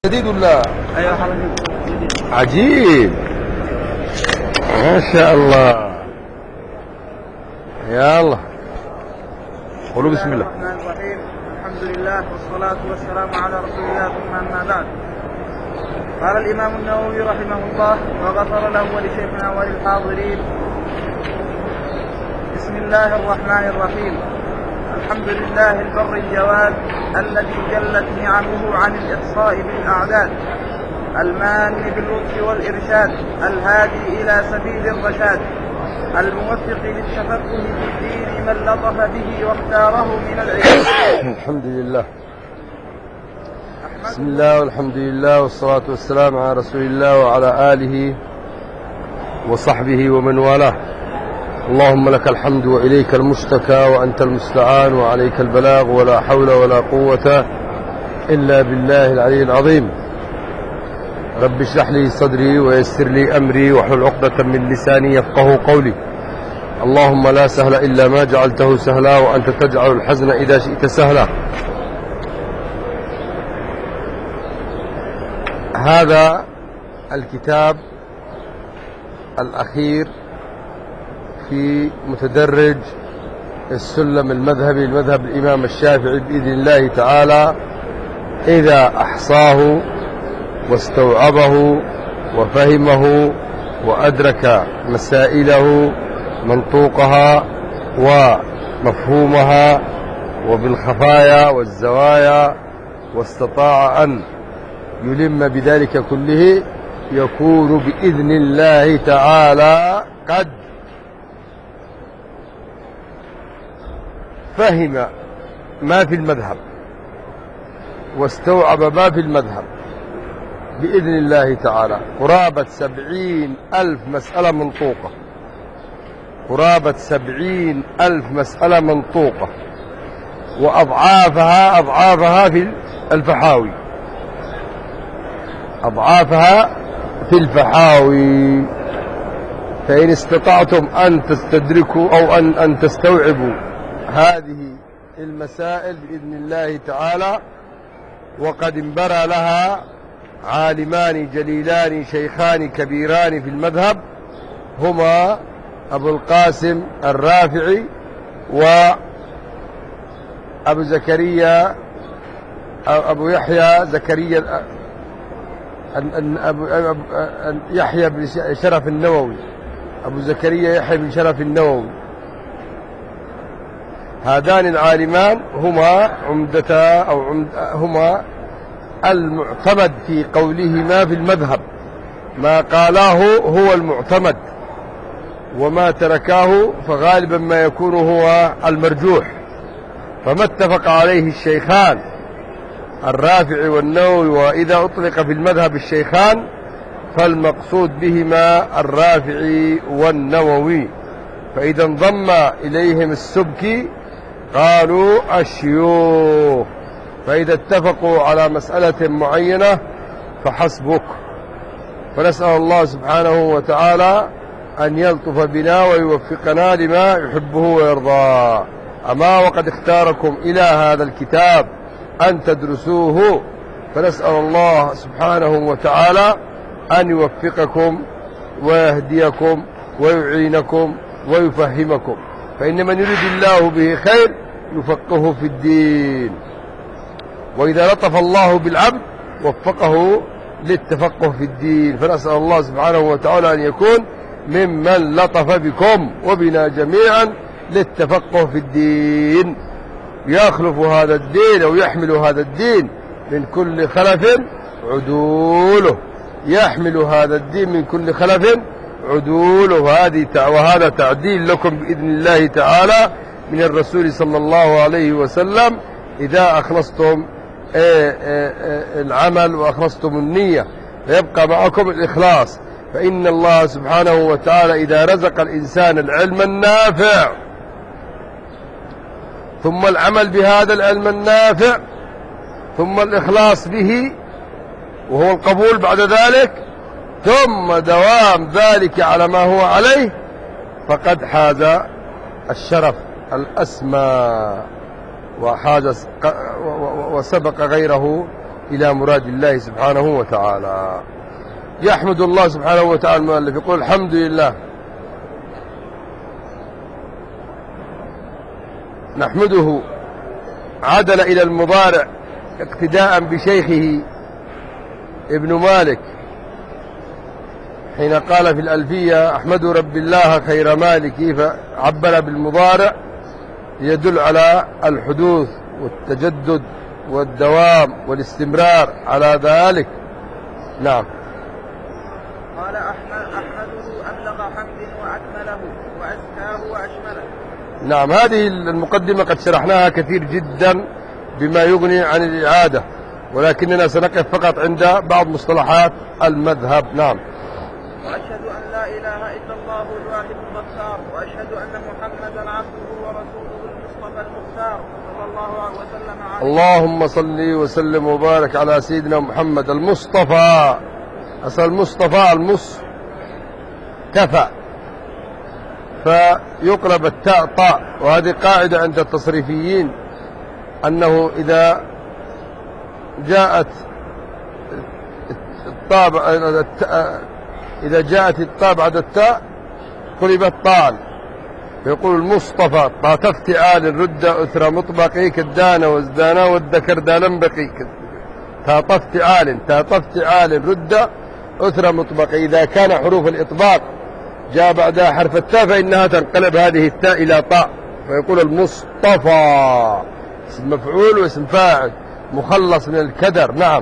جديد ولا؟ ايوه حضرتك جديد. عجيب، ما شاء الله. يلا قولوا بسم الله. الرحمن الرحيم. الحمد لله والصلاة والسلام على رسول الله، ثم أما بعد. قال الإمام النووي رحمه الله وغفر له ولشيخنا وللحاضرين. بسم الله الرحمن الرحيم. الحمد لله البر الجواد الذي جلت نعمه عن الإحصاء بالأعداد، المان باللطف والإرشاد، الهادي إلى سبيل الرشاد، الموفق للتفقه في الدين من لطف به واختاره من العلم. الحمد لله، بسم الله والحمد لله والصلاة والسلام على رسول الله وعلى آله وصحبه ومن والاه. اللهم لك الحمد وإليك المشتكى وأنت المستعان وعليك البلاغ ولا حول ولا قوة إلا بالله العلي العظيم. رب اشرح لي صدري ويسر لي أمري واحلل عقدة من لساني يفقه قولي. اللهم لا سهل إلا ما جعلته سهلا وأنت تجعل الحزن إذا شئت سهلا. هذا الكتاب الأخير في متدرج السلم المذهبي المذهب الإمام الشافعي بإذن الله تعالى، إذا أحصاه واستوعبه وفهمه وأدرك مسائله منطوقها ومفهومها وبالخفايا والزوايا، واستطاع أن يلم بذلك كله، يكون بإذن الله تعالى قد فهم ما في المذهب واستوعب ما في المذهب بإذن الله تعالى. قرابة 70,000 مسألة منطوقة، قرابة 70,000 مسألة منطوقة، وأضعافها في الفحاوي، أضعافها في الفحاوي. فإن استطعتم أن تستدركوا أو أن تستوعبوا هذه المسائل بإذن الله تعالى، وقد انبرى لها عالمان جليلان شيخان كبيران في المذهب، هما أبو القاسم الرافعي وأبو زكريا أبو يحيى زكريا يحيى بن شرف النووي، أبو زكريا يحيى بن شرف النووي. هذان العالمان هما هما المعتمد في قولهما في المذهب. ما قالاه هو المعتمد، وما تركاه فغالبا ما يكون هو المرجوح. فما اتفق عليه الشيخان الرافعي والنووي، وإذا أطلق في المذهب الشيخان فالمقصود بهما الرافعي والنووي. فإذا انضم إليهم السبكي قالوا الشيوخ. فإذا اتفقوا على مسألة معينة فحسبك. فنسأل الله سبحانه وتعالى أن يلطف بنا ويوفقنا لما يحبه ويرضاه. أما وقد اختاركم إلى هذا الكتاب أن تدرسوه، فنسأل الله سبحانه وتعالى أن يوفقكم ويهديكم ويعينكم ويفهمكم. فإن من يريد الله به خير يفقهه في الدين، وإذا لطف الله بالعبد وفقه للتفقه في الدين. فنسأل الله سبحانه وتعالى أن يكون ممن لطف بكم وبنا جميعا للتفقه في الدين، يخلف هذا الدين أو يحمل هذا الدين من كل خلف عدوله، يحمل هذا الدين من كل خلف عدوله. وهذا تعديل لكم بإذن الله تعالى من الرسول صلى الله عليه وسلم، إذا أخلصتم العمل وأخلصتم النية، فيبقى معكم الإخلاص. فإن الله سبحانه وتعالى إذا رزق الإنسان العلم النافع ثم العمل بهذا العلم النافع ثم الإخلاص به وهو القبول بعد ذلك، ثم دوام ذلك على ما هو عليه، فقد حاز الشرف الأسمى وسبق غيره إلى مراد الله سبحانه وتعالى. يحمد الله سبحانه وتعالى المؤلف يقول الحمد لله، نحمده عدل إلى المضارع اقتداء بشيخه ابن مالك حين قال في الألفية أحمد رب الله خير مالكي، فعبر بالمضارع يدل على الحدوث والتجدد والدوام والاستمرار على ذلك. نعم. قال أحمده أبلغ حمد وأكمله وأزكاه وأشمله. نعم، هذه المقدمة قد شرحناها كثير جدا بما يغني عن الإعادة، ولكننا سنقف فقط عند بعض مصطلحات المذهب. نعم. وأشهد أن لا إله إلا الله الواحد الغفار، وأشهد أن محمدا عبده ورسوله المصطفى المختار صلى الله عليه وسلم عليه. اللهم صل وسلم وبارك على سيدنا محمد المصطفى. أصل المصطفى المصطفى، فيقلب التاء طاء، وهذه قاعدة عند التصريفيين أنه إذا جاءت الطاء بعد التاء قلبت طاء، فيقول المصطفى طاء افتعال رد أثر مطبقي كالدانا وازدانا والذكر دانا بقي تاء افتعال رد أثر مطبقي. إذا كان حروف الإطباق جاء بعدها حرف التاء فإنها تنقلب هذه التاء إلى طاء، فيقول المصطفى اسم مفعول واسم فاعل مخلص من الكدر. نعم.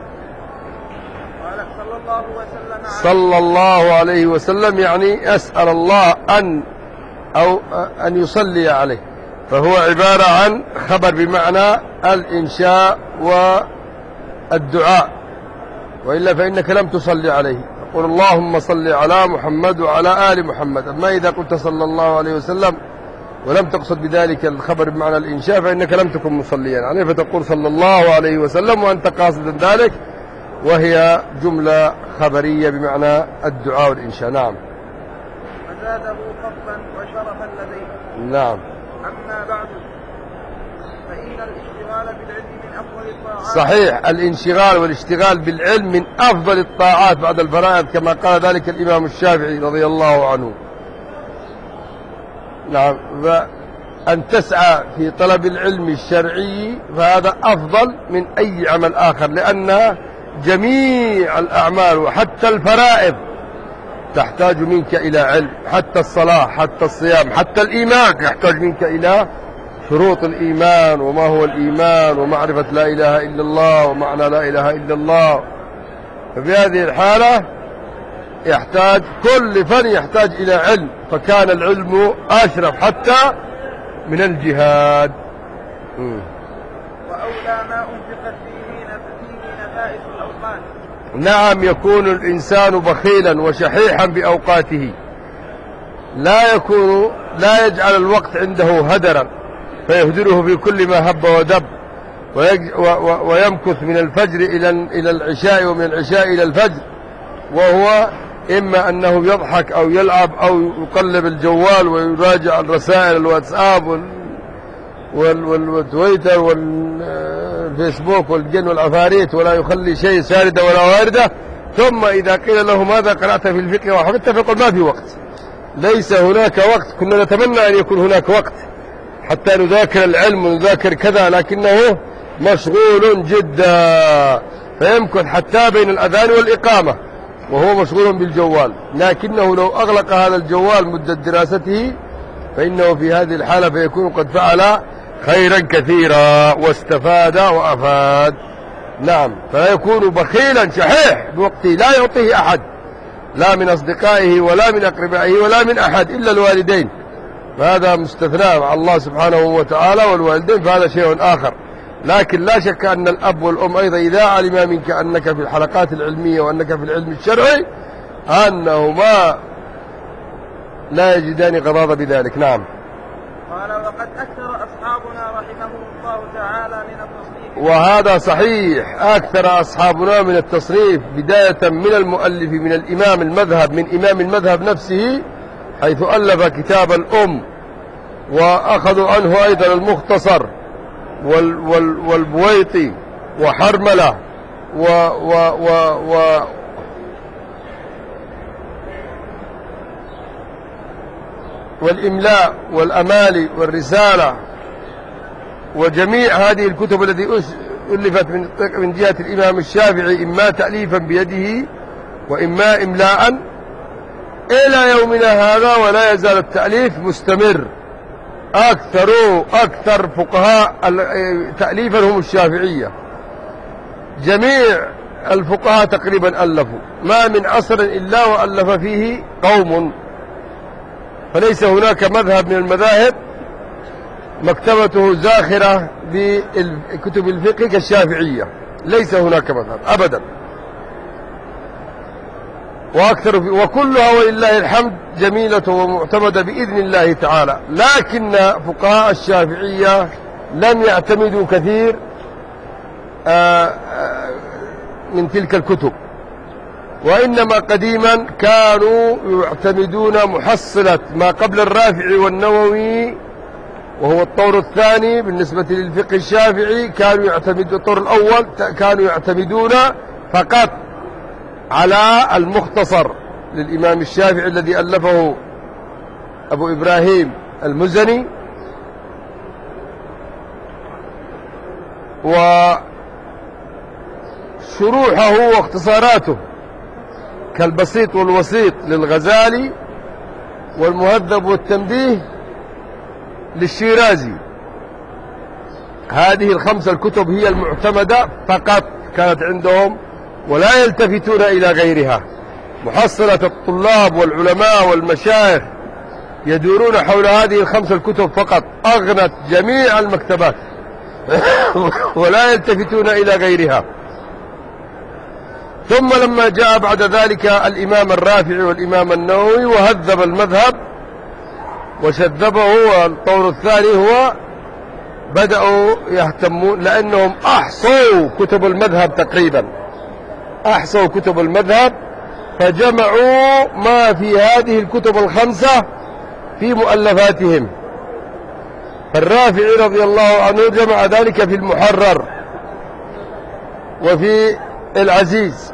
قال صلى الله عليه وسلم يعني أسأل الله أن يصلي عليه، فهو عبارة عن خبر بمعنى الإنشاء والدعاء، وإلا فإنك لم تصلي عليه. قل اللهم صل على محمد وعلى آل محمد. أما إذا قلت صلى الله عليه وسلم ولم تقصد بذلك الخبر بمعنى الإنشاء فإنك لم تكن مصليا عليه، فتقول صلى الله عليه وسلم وأنت قاصد ذلك، وهي جملة خبرية بمعنى الدعاء والإنشاء. نعم. وزاده فضلا وشرفا لديه. نعم. أما بعد، فإن الاشتغال بالعلم من أفضل الطاعات. صحيح، الانشغال والاشتغال بالعلم من أفضل الطاعات بعد الفرائض، كما قال ذلك الإمام الشافعي رضي الله عنه. نعم. وأن تسعى في طلب العلم الشرعي فهذا أفضل من أي عمل آخر، لأن جميع الأعمال وحتى الفرائض تحتاج منك إلى علم، حتى الصلاة، حتى الصيام، حتى الإيمان يحتاج منك إلى شروط الإيمان، وما هو الإيمان، ومعرفة لا إله إلا الله، ومعنى لا إله إلا الله. ففي هذه الحالة يحتاج كل فن يحتاج إلى علم، فكان العلم أشرف حتى من الجهاد. وأولى ما أنفقت فيه نفائس الأوقات. نعم، يكون الإنسان بخيلا وشحيحا بأوقاته، لا يجعل الوقت عنده هدرا فيهدره في كل ما هب ودب، ويمكث من الفجر إلى العشاء، ومن العشاء إلى الفجر، وهو إما أنه يضحك أو يلعب أو يقلب الجوال ويراجع الرسائل الواتساب والتويتر والفيسبوك والجن والعفاريت، ولا يخلي شيء ساردة ولا واردة. ثم إذا قيل له ماذا قرأت في الفقه وحفظت فيقول ما في وقت. ليس هناك وقت، كنا نتمنى أن يكون هناك وقت حتى نذاكر العلم ونذاكر كذا، لكنه مشغول جدا، فيمكث حتى بين الأذان والإقامة وهو مشغول بالجوال. لكنه لو أغلق هذا الجوال مدة دراسته فإنه في هذه الحالة فيكون قد فعل خيرا كثيرا واستفاد وأفاد. نعم. فيكون بخيلا شحيح بوقته، لا يعطيه أحد، لا من أصدقائه ولا من أقربائه ولا من أحد إلا الوالدين، فهذا مستثنى مع الله سبحانه وتعالى، والوالدين فهذا شيء آخر. لكن لا شك أن الأب والأم أيضا إذا علم منك أنك في الحلقات العلمية وأنك في العلم الشرعي أنهما لا يجدان غضاضة بذلك. نعم. قال وقد أكثر أصحابنا رحمهم الله تعالى من التصنيف. وهذا صحيح، أكثر أصحابنا من التصنيف، بداية من المؤلف من الإمام المذهب، من إمام المذهب نفسه حيث ألف كتاب الأم، وأخذوا عنه أيضا المختصر والبويطي وحرملة و و و والإملاء والأمالي والرسالة وجميع هذه الكتب التي ألفت من جهة الإمام الشافعي إما تأليفا بيده وإما إملاء إلى يومنا هذا، ولا يزال التأليف مستمر. أكثر فقهاء تأليفا هم الشافعية، جميع الفقهاء تقريبا ألفوا، ما من عصر إلا وألف فيه قوم، فليس هناك مذهب من المذاهب مكتبته زاخرة بكتب الفقه كالشافعية، ليس هناك مذهب أبدا، وكلها ولله الحمد جميلة ومعتمدة بإذن الله تعالى. لكن فقهاء الشافعية لم يعتمدوا كثير من تلك الكتب، وإنما قديما كانوا يعتمدون محصلة ما قبل الرافعي والنووي، وهو الطور الثاني بالنسبة للفقه الشافعي. كانوا يعتمدون الطور الأول، كانوا يعتمدون فقط على المختصر للإمام الشافعي الذي ألفه أبو إبراهيم المزني، وشروحه واختصاراته كالبسيط والوسيط للغزالي، والمهذب والتنبيه للشيرازي. هذه الخمسة الكتب هي المعتمدة فقط كانت عندهم، ولا يلتفتون إلى غيرها. محصلة الطلاب والعلماء والمشايخ يدورون حول هذه الخمسة الكتب فقط، أغنت جميع المكتبات ولا يلتفتون إلى غيرها. ثم لما جاء بعد ذلك الإمام الرافعي والإمام النووي وهذب المذهب وشذبه، والطور الثاني هو بدأوا يهتمون، لأنهم أحصوا كتب المذهب تقريبا، أحصوا كتب المذهب فجمعوا ما في هذه الكتب الخمسة في مؤلفاتهم. فالرافعي رضي الله عنه جمع ذلك في المحرر وفي العزيز،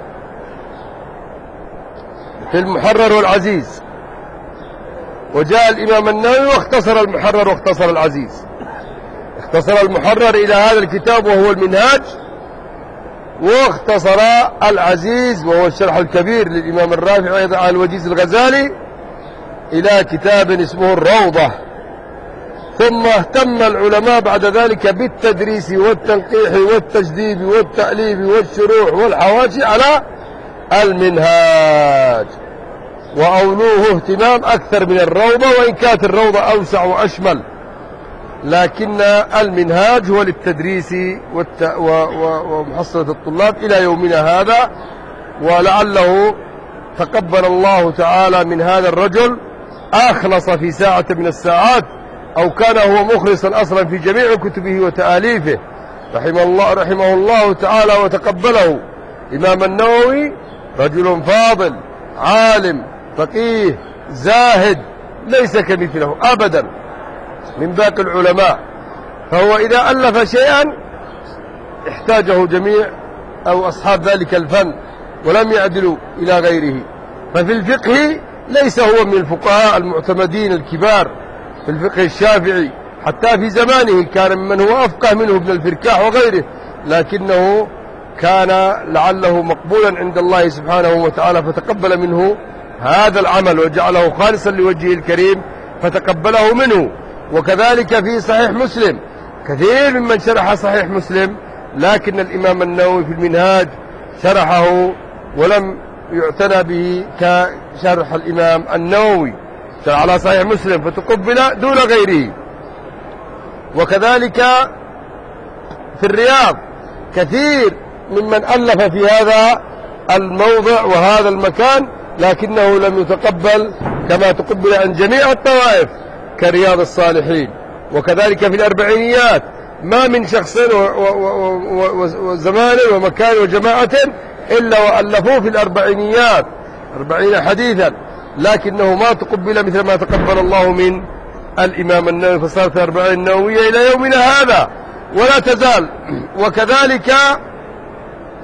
في المحرر والعزيز. وجاء الإمام النووي واختصر المحرر واختصر العزيز. اختصر المحرر إلى هذا الكتاب وهو المنهاج، واختصر العزيز وهو الشرح الكبير للإمام الرافعي أيضا على الوجيز الغزالي إلى كتاب اسمه الروضة. ثم اهتم العلماء بعد ذلك بالتدريس والتنقيح والتجديد والتأليف والشروح والحواشي على المنهاج، وأولوه اهتمام أكثر من الروضة، وإن كانت الروضة أوسع وأشمل، لكن المنهاج هو للتدريس ومحصلة الطلاب إلى يومنا هذا. ولعله تقبل الله تعالى من هذا الرجل، أخلص في ساعة من الساعات، أو كان هو مخلصا أصلا في جميع كتبه وتآليفه، رحمه الله تعالى وتقبله. إمام النووي رجل فاضل عالم فقيه زاهد، ليس كمثله أبدا من باقي العلماء، فهو إذا ألف شيئا احتاجه جميع أو أصحاب ذلك الفن ولم يعدلوا إلى غيره. ففي الفقه ليس هو من الفقهاء المعتمدين الكبار في الفقه الشافعي، حتى في زمانه كان ممن هو أفقه منه ابن الفركاح وغيره، لكنه كان لعله مقبولا عند الله سبحانه وتعالى فتقبل منه هذا العمل وجعله خالصا لوجهه الكريم فتقبله منه. وكذلك في صحيح مسلم كثير ممن شرح صحيح مسلم، لكن الإمام النووي في المنهاج شرحه ولم يعتنى به كشرح الإمام النووي، شرح على صحيح مسلم فتقبل دون غيره. وكذلك في الرياض كثير ممن ألف في هذا الموضع وهذا المكان، لكنه لم يتقبل كما تقبل عن جميع الطوائف كرياض الصالحين. وكذلك في الأربعينيات ما من شخص وزمان ومكان وجماعة إلا وألفوه في الأربعينيات 40 حديثا، لكنه ما تقبل مثل ما تقبل الله من الإمام النووي، فصارت 40 النووية إلى يومنا هذا ولا تزال. وكذلك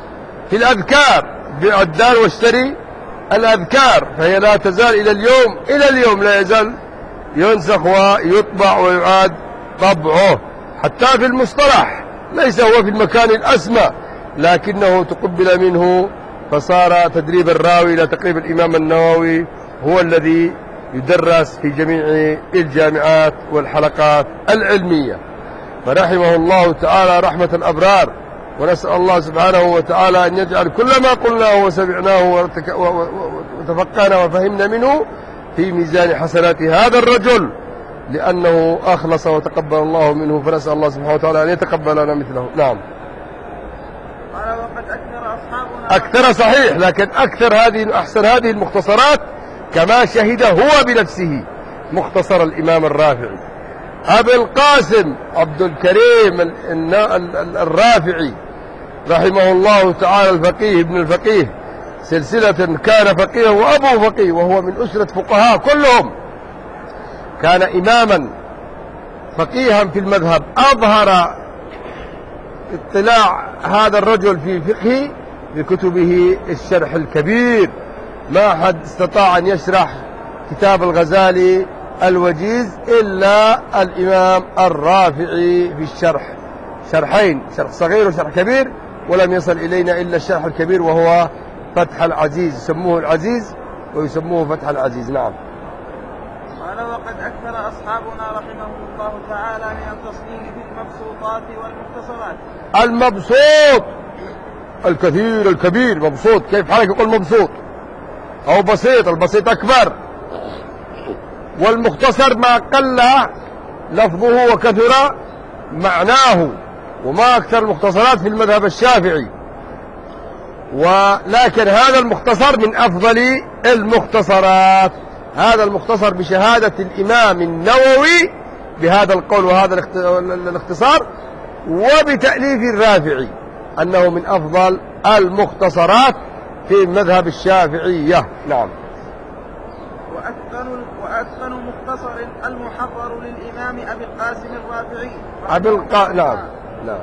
في الأذكار بعدان واشتري الأذكار، فهي لا تزال إلى اليوم لا يزال ينسخ ويطبع ويعاد طبعه. حتى في المصطلح ليس هو في المكان الأسمى، لكنه تقبل منه فصار تدريب الراوي إلى تقريب الإمام النووي هو الذي يدرس في جميع الجامعات والحلقات العلمية. فرحمه الله تعالى رحمة الأبرار، ونسأل الله سبحانه وتعالى أن يجعل كل ما قلناه وسمعناه وتفقهنا وفهمنا منه في ميزان حسنات هذا الرجل، لأنه أخلص وتقبل الله منه، فنسأل الله سبحانه وتعالى أن يتقبلنا مثله. نعم. قال وقد أكثر أصحابنا أكثر صحيح، لكن أحسن هذه المختصرات كما شهد هو بنفسه مختصر الإمام الرافعي أبي القاسم عبد الكريم الرافعي رحمه الله تعالى، الفقيه ابن الفقيه، سلسلة كان فقيه وأبو فقيه، وهو من أسرة فقهاء كلهم. كان إماما فقيها في المذهب، أظهر اطلاع هذا الرجل في فقه بكتبه الشرح الكبير. ما حد استطاع أن يشرح كتاب الغزالي الوجيز إلا الإمام الرافعي في الشرح، شرحين، شرح صغير وشرح كبير، ولم يصل إلينا إلا الشرح الكبير وهو فتح العزيز، يسموه العزيز ويسموه فتح العزيز. نعم. قال وقد أكثر أصحابنا رحمهم الله تعالى من التصنيف في المبسوطات والمختصرات. المبسوط الكثير الكبير، مبسوط، كيف حالك يقول مبسوط أو بسيط، البسيط أكبر. والمختصر ما قل لفظه وكثر معناه، وما أكثر المختصرات في المذهب الشافعي. ولكن هذا المختصر من أفضل المختصرات، هذا المختصر بشهادة الإمام النووي بهذا القول وهذا الاختصار، وبتأليف الرافعي أنه من أفضل المختصرات في مذهب الشافعية. نعم. وأتقن مختصر المحرر للإمام أبي القاسم الرافعي. نعم.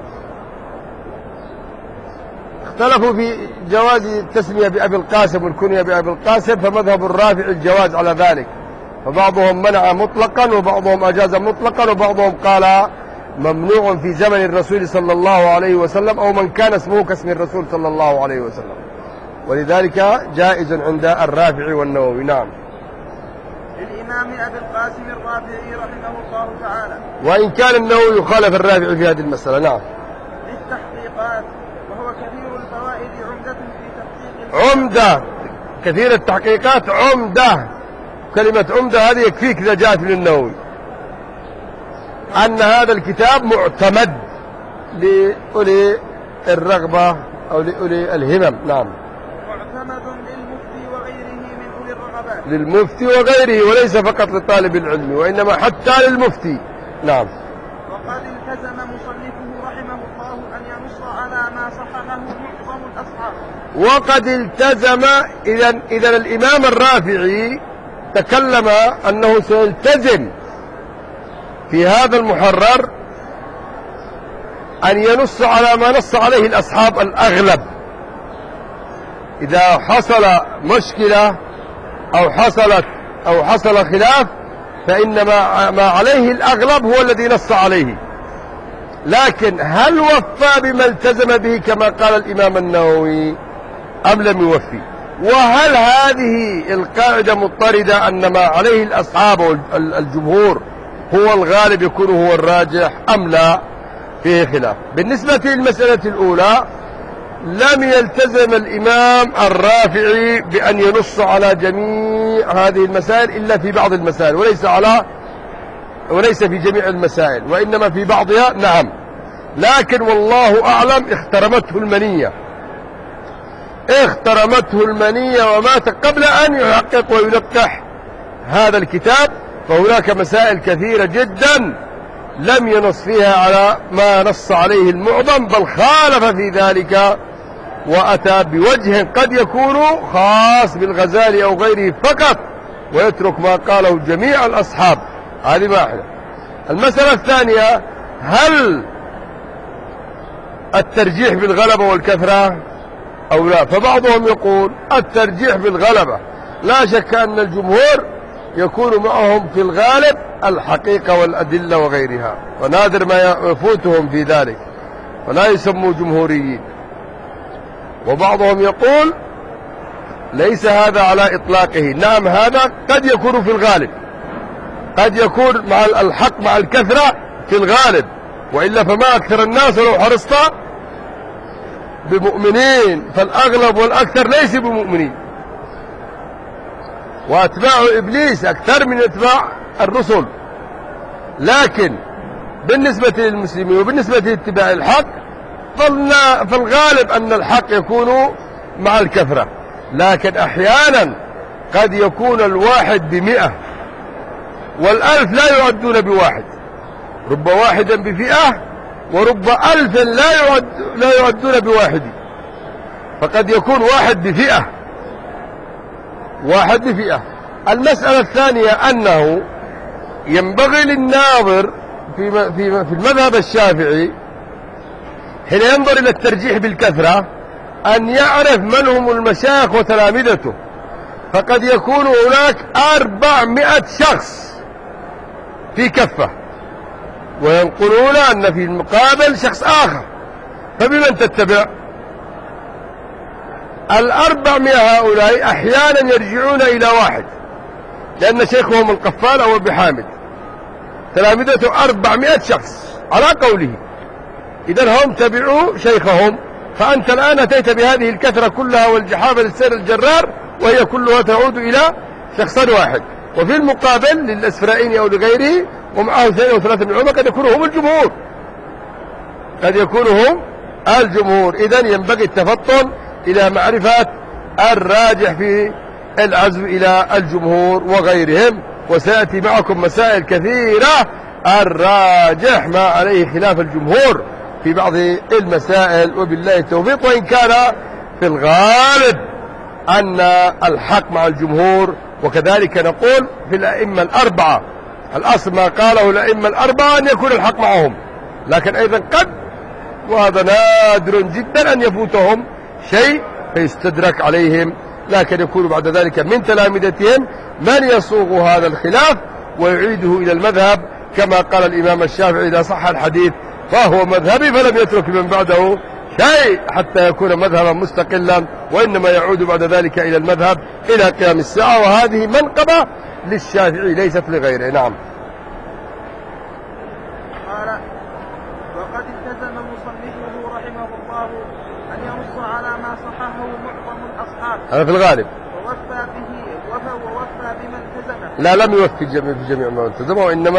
اختلفوا في جواز التسمية بأبي القاسم والكنية بأبي القاسم، فمذهب الرافعي الجواز على ذلك، فبعضهم منع مطلقا وبعضهم أجاز مطلقا وبعضهم قال ممنوع في زمن الرسول صلى الله عليه وسلم أو من كان اسمه كاسم الرسول صلى الله عليه وسلم، ولذلك جائز عند الرافعي والنووي. نعم. للإمام أبي القاسم الرافعي رحمه الله تعالى، وإن كان النووي يخالف الرافعي في هذه المسألة. نعم. للتحقيقات، وهو كثير الفوائد عمدة في تحقيق عمدة، كثير التحقيقات عمدة. كلمة عمدة هذه يكفيك إذا جاءت من النووي أن هذا الكتاب معتمد لأولي الرغبة أو لأولي الهمم. نعم. معتمد للمفتي وغيره من أولي الرغبات، للمفتي وغيره، وليس فقط لطالب العلم وإنما حتى للمفتي. نعم. وقد التزم مصنفه رحمه الله أن ينص على ما صححه معظم الأصحاب. وقد التزم، إذا الإمام الرافعي تكلم أنه سيلتزم في هذا المحرر أن ينص على ما نص عليه الأصحاب الأغلب. إذا حصل مشكلة أو حصل خلاف فإن ما عليه الأغلب هو الذي نص عليه. لكن هل وفى بما التزم به كما قال الإمام النووي أم لم يوفي؟ وهل هذه القاعدة مضطردة أن ما عليه الأصحاب الجمهور هو الغالب يكون هو الراجح أم لا؟ فيه خلاف. بالنسبة للمسألة الأولى لم يلتزم الإمام الرافعي بأن ينص على جميع هذه المسائل إلا في بعض المسائل، وليس في جميع المسائل، وإنما في بعضها. نعم. لكن والله أعلم اخترمته المنية ومات قبل أن يحقق وينقح هذا الكتاب. فهناك مسائل كثيرة جدا لم ينص فيها على ما نص عليه المعظم، بل خالف في ذلك وأتى بوجه قد يكون خاص بالغزالي أو غيره فقط، ويترك ما قاله جميع الأصحاب. هذه واحدة. المسألة الثانية، هل الترجيح بالغلبة والكثرة أو لا. فبعضهم يقول الترجيح بالغلبة، لا شك أن الجمهور يكون معهم في الغالب الحقيقة والأدلة وغيرها، ونادر ما يفوتهم في ذلك، فلا يسموا جمهوريين. وبعضهم يقول ليس هذا على إطلاقه، نعم هذا قد يكون في الغالب، قد يكون مع الحق مع الكثرة في الغالب، وإلا فما أكثر الناس لو حرصت بمؤمنين، فالأغلب والأكثر ليس بمؤمنين، وأتباع إبليس أكثر من أتباع الرسل. لكن بالنسبة للمسلمين وبالنسبة لاتباع الحق فالغالب أن الحق يكون مع الكثرة، لكن أحيانا قد يكون الواحد ب100 والألف لا يعدون بواحد، رب واحدا بفئة ورب ألف لا يعدون بواحد، فقد يكون واحد بفئة. المسألة الثانية أنه ينبغي للناظر في المذهب الشافعي حين ينظر إلى الترجيح بالكثرة أن يعرف من هم المشايخ وتلامذته، فقد يكون هناك 400 شخص في كفة، وينقلون أن في المقابل شخص آخر، فبمن تتبع؟ 400 هؤلاء أحيانا يرجعون إلى واحد، لأن شيخهم القفال أو ابن حامد، تلامذته 400 شخص على قوله، إذن هم تبعوا شيخهم. فأنت الآن أتيت بهذه الكثرة كلها والجحافة للسير الجرار، وهي كلها تعود إلى شخص واحد، وفي المقابل للأسفرائيني أو لغيره ومعه 2 أو 3 من العلماء قد يكونوا هم الجمهور، إذن ينبغي التفطن إلى معرفة الراجح في العزو إلى الجمهور وغيرهم، وسيأتي معكم مسائل كثيرة الراجح ما عليه خلاف الجمهور في بعض المسائل، وبالله التوفيق. وإن كان في الغالب أن الحق مع الجمهور، وكذلك نقول في الأئمة الأربعة، الأصل ما قاله الأئمة الأربعة أن يكون الحق معهم، لكن أيضا قد، وهذا نادر جدا، أن يفوتهم شيء فيستدرك عليهم، لكن يكون بعد ذلك من تلامذتهم من يصوغ هذا الخلاف ويعيده إلى المذهب، كما قال الإمام الشافعي إذا صح الحديث فهو مذهبي، فلم يترك من بعده شيء حتى يكون مذهبا مستقلا، وإنما يعود بعد ذلك إلى المذهب إلى قيام الساعة، وهذه منقبة للشافعي ليست لغيره. نعم. قال: وقد التزم مصنفه رحمه الله أن ينص على ما صححه معظم الأصحاب، هذا في الغالب، ووفى بما التزمه. لا، لم يوفي في جميع ما التزمه، وإنما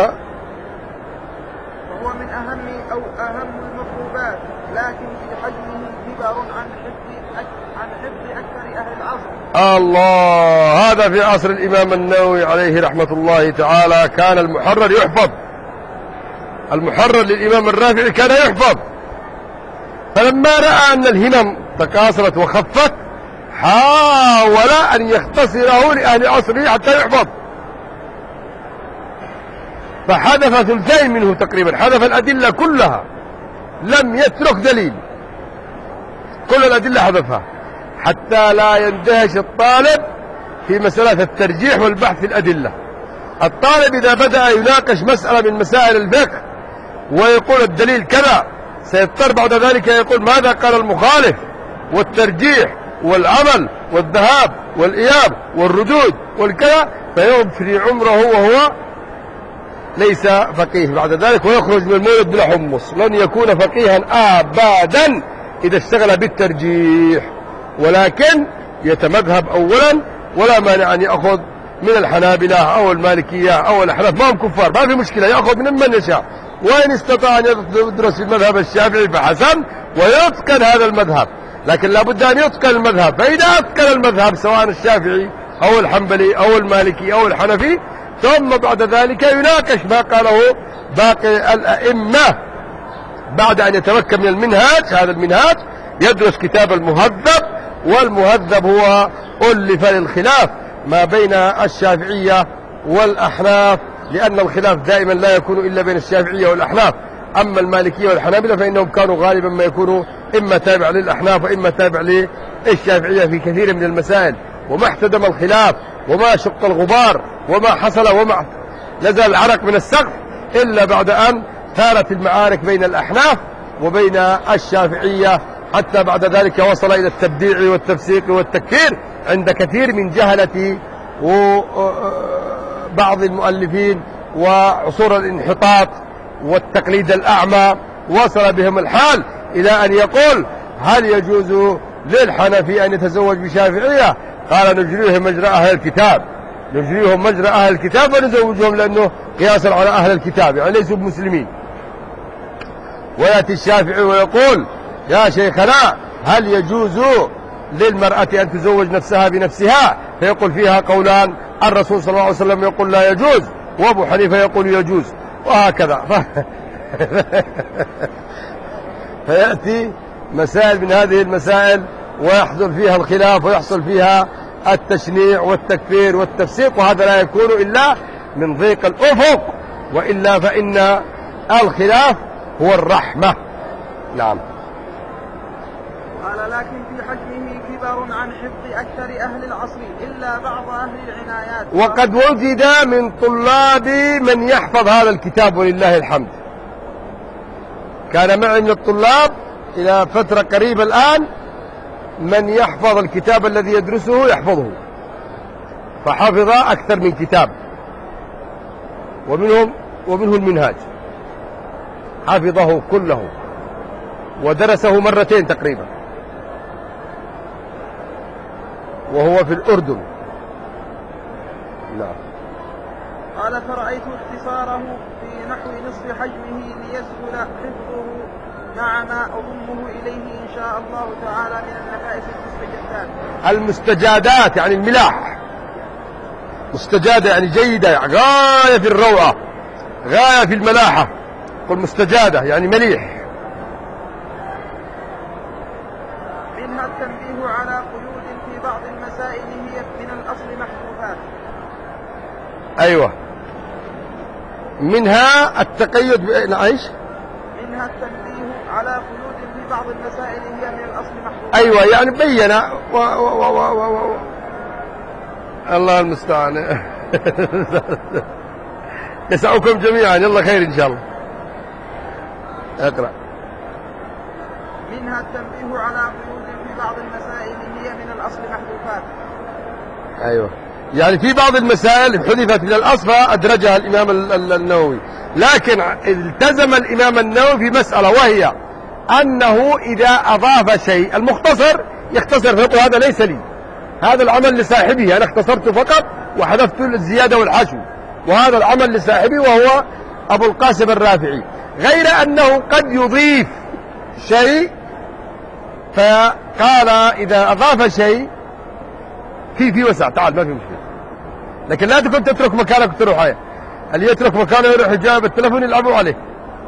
وهو من أهم المطلوبات، لكن في حجمه كبر عن حفظ أكثر أهل العصر. الله، هذا في عصر الإمام النووي عليه رحمة الله تعالى كان المحرر يحفظ، المحرر للإمام الرافعي كان يحفظ، فلما رأى أن الهمم تكاثرت وخفت حاول أن يختصره لأهل عصره حتى يحفظ، فحذف 2 منه تقريبا، حذف الأدلة كلها، لم يترك دليل، كل الأدلة حذفها حتى لا يندهش الطالب في مسألة الترجيح والبحث في الأدلة. الطالب إذا بدأ يناقش مسألة من مسائل الفقه ويقول الدليل كذا، سيضطر بعد ذلك يقول ماذا قال المخالف، والترجيح والعمل والذهاب والإياب والردود والكذا، فيغفر عمره وهو ليس فقيه بعد ذلك، ويخرج من المولد بلا حمص، لن يكون فقيها أبدا إذا اشتغل بالترجيح، ولكن يتمذهب أولا، ولا مانع أن يأخذ من الحنابلة أو المالكية أو الأحناف، ما هم كفار، ما في مشكلة، يأخذ من يشاء، وإن استطاع أن يدرس في المذهب الشافعي فحسن ويتقن هذا المذهب، لكن لابد أن يتقن المذهب. فإذا أتقن المذهب سواء الشافعي أو الحنبلي أو المالكي أو الحنفي، ثم بعد ذلك يناقش ما قاله باقي الأئمة بعد أن يتمكن من المنهاج، هذا المنهاج يدرس كتاب المهذب، والمهذب هو ألف للخلاف ما بين الشافعية والأحناف، لأن الخلاف دائما لا يكون إلا بين الشافعية والأحناف. أما المالكية والحنابلة فإنهم كانوا غالبا ما يكونوا إما تابع للأحناف وإما تابع للشافعية في كثير من المسائل، وما احتدم الخلاف وما شق الغبار وما حصل وما نزل العرق من السقف إلا بعد أن ثارت المعارك بين الأحناف وبين الشافعية، حتى بعد ذلك وصل إلى التبديع والتفسيق والتكفير عند كثير من جهلة وبعض المؤلفين، وعصور الانحطاط والتقليد الأعمى وصل بهم الحال إلى أن يقول هل يجوز للحنفي أن يتزوج بشافعية؟ قال نجريهم مجرى أهل الكتاب، نجريهم مجرى أهل الكتاب ونزوجهم لأنه قياسا على أهل الكتاب يعني ليسوا بمسلمين. ويأتي الشافعي ويقول يا شيخنا هل يجوز للمرأة أن تزوج نفسها بنفسها؟ فيقول فيها قولان، الرسول صلى الله عليه وسلم يقول لا يجوز، وأبو حنيفة يقول يجوز، وهكذا. فيأتي مسائل من هذه المسائل ويحصل فيها الخلاف ويحصل فيها التشنيع والتكفير والتفسيق، وهذا لا يكون إلا من ضيق الأفق، وإلا فإن الخلاف هو الرحمة. نعم. قال لكن في حجمه كبر عن حفظ أكثر أهل العصر إلا بعض أهل العنايات. وقد وجد من طلاب من يحفظ هذا الكتاب ولله الحمد. كان معي من الطلاب إلى فترة قريبة الآن من يحفظ الكتاب الذي يدرسه يحفظه، فحفظ أكثر من كتاب، ومنه المنهاج حفظه كله ودرسه مرتين تقريبا، وهو في الأردن. نعم. قال فرأيت اختصاره في نحو نصف حجمه ليسهل حفظه مع ما أضمه إليه إن شاء الله تعالى من النفائس المستجدات. المستجادات يعني الملاح، مستجادة يعني جيدة، غاية في الروعة، غاية في الملاحة. قل مستجادة يعني مليح. منها التنبيه على قيود في بعض المسائل هي من الأصل محذوفات. أيوة، منها التقيد ايش؟ منها التنبيه على قيود في بعض المسائل هي من الأصل محذوفات. أيوة، يعني بين الله المستعان. يسعكم جميعا، يلا خير إن شاء الله. اقرأ. منها التنبيه على قيود في بعض المسائل هي من الأصل محذوفات. أيوة، يعني في بعض المسائل حذفت من الأصل فأدرجها الإمام النووي، لكن التزم الإمام النووي في مسألة، وهي أنه إذا أضاف شيء، المختصر يختصر فيقول هذا ليس لي، هذا العمل لصاحبه، أنا اختصرت فقط وحذفت الزيادة والحشو، وهذا العمل لصاحبه وهو أبو القاسم الرافعي. غير أنه قد يضيف شيء، فقال إذا أضاف شيء في وسع، تعال ما في مشكلة، لكن لا تكون تترك مكانك وتروح عليه. اللي يترك مكانه يروح يجاوب التلفون يلعبوا عليه.